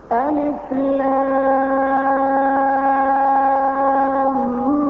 ألف لام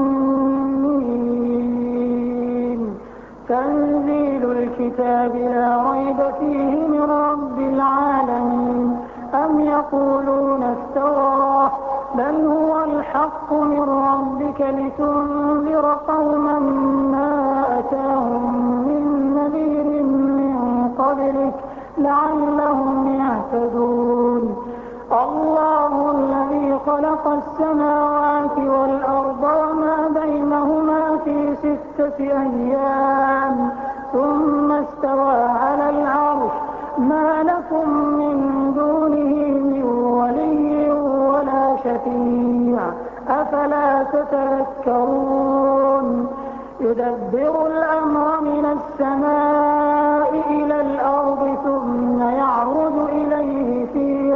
ميم. تنزيل الكتاب لا ريب فيه من رب العالمين. أم يقولون افتراه، بل هو الحق من ربك لتنذر قوما ما أتاهم من نذير من قبلك لعلهم يهتدون. الله الذي خلق السماوات والأرض وما بينهما في 6 أيام ثم استوى على العرش. ما لكم من دونه من ولي ولا شفيع، أفلا تتذكرون. يدبر الأمر من السماء إلى الأرض ثم يعرج إليه في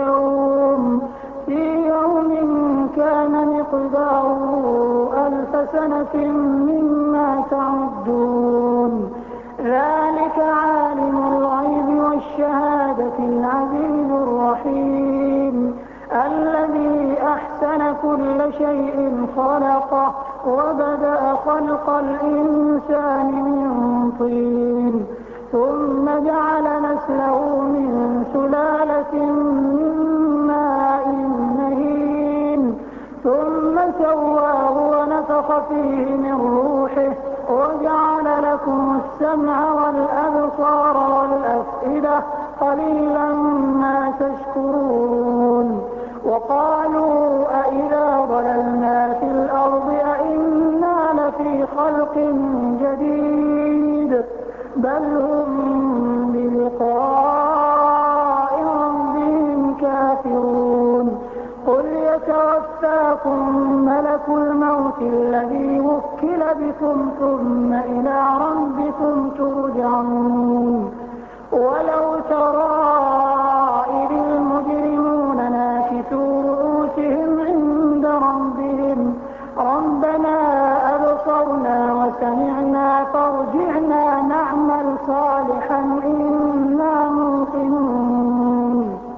يوم كان مقداره 1000 سنة مما تعدون. ذلك عالم الغيب والشهادة العزيز الرحيم، الذي أحسن كل شيء خلقه وبدأ خلق الإنسان من طين ثم جعل نسله من سلالة من ماء مهين ثم سواه ونفخ فيه من روحه وجعل لكم السمع والأبصار والأفئدة قليلا ما تشكرون. وقالوا أإذا ضللنا في الأرض أإنا لفي خلق جديد بل هم بلقاء ربهم كافرون. قل يتوفاكم ملك الموت الذي وكل بكم ثم إلى ربكم ترجعون. ولو ترى إذ المجرمون ناكسوا رؤوسهم عند ربهم ربنا أبصرنا وسمعنا فارجعنا نعمل صالحا إنا موقنون.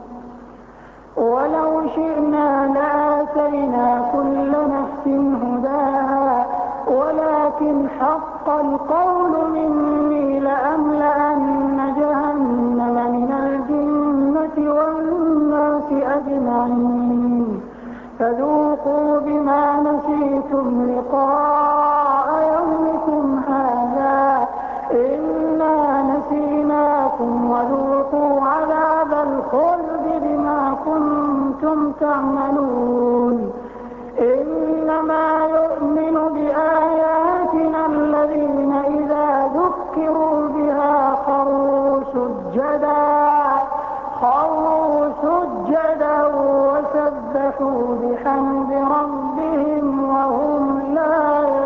ولو شئنا لآتينا كل نفس هداها ولكن حق القول مني لأملأن جهنم من الجنة والناس أجمعين. فذوقوا بما نسيتم لقاء يومكم هذا إنا نسيناكم وذوقوا عذاب الخلد بما كنتم تعملون. إنما يؤمن بآياتنا الذين إذا ذكروا بها خروا سجدا وسبحوا بحمد ربهم وهم لا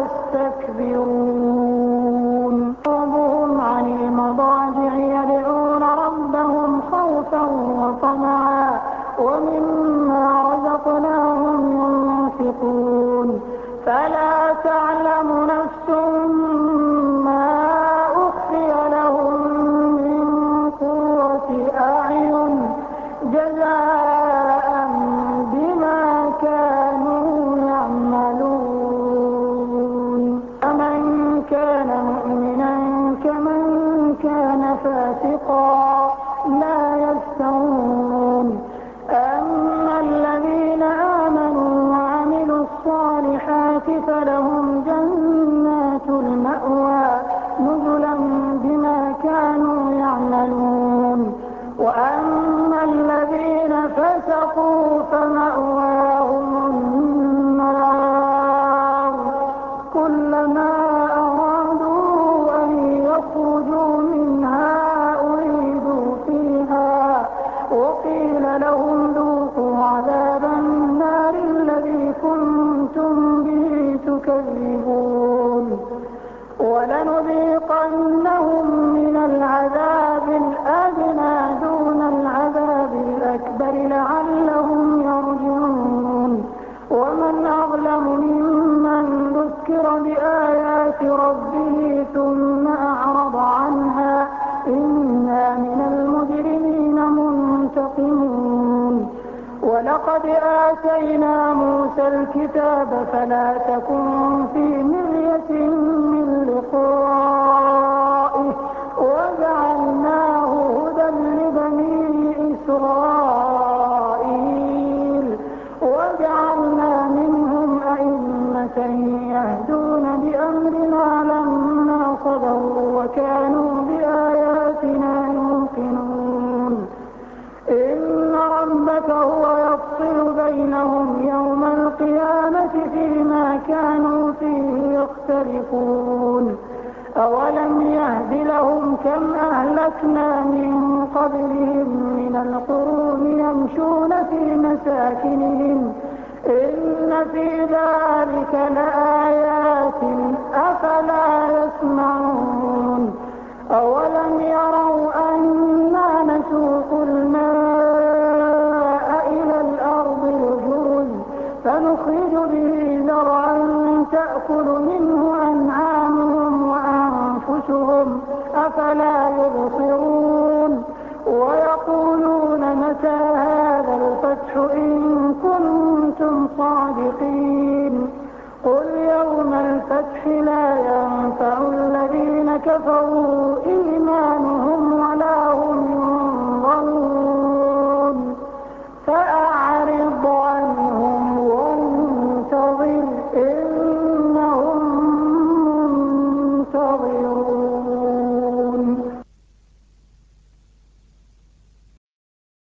يستكبرون. وهم عن المضاجع يدعون ربهم خوفا وطمعا ومما رزقناهم ينفقون. فلا تعلم نفس ما أخفي لهم من قرة أعين جزاء بما كانوا يعملون. فمن كان مؤمنا كمن كان فاسقا لا يستوون. أما الذين آمنوا وعملوا الصالحات فلهم جنات المأوى نزلا بما كانوا يعملون. وأما الذين فسقوا فمأواهم النار كلما أرادوا أن يخرجوا منها أعيدوا فيها وقيل لهم ذوقوا عذاب النار الذي كنتم به تكذبون. ولنذيقنهم من العذاب الأدنى دون العذاب الأكبر لعلهم يرجعون. ومن أظلم ممن ذكر بآيات ربه ثم أعرض عنها إنا من المجرمين منتقمون. ولقد آتينا موسى الكتاب فلا تكن في مرية من لقائه وجعلناه هدى لبني إسرائيل وجعلنا منهم أئمة يهدون بأمرنا لما صبروا وكانوا بآياتنا يوقنون إن ربك هو يفصل بينهم يوم القيامة فيما كانوا فيه يختلفون أولم يهد لهم كم أهلكنا من قبلهم من القرون يمشون في مساكنهم إن في ذلك لآيات أفلا يسمعون أولم يروا أنا نسوق الماء إلى الأرض الجرز فنخرج به زرعا تأكل منه أنعامهم وأنفسهم أفلا يبصرون ويقولون متى هذا الفتح إن كنتم صادقين قل يوم الفتح لا ينفع الذين كفروا إيمانهم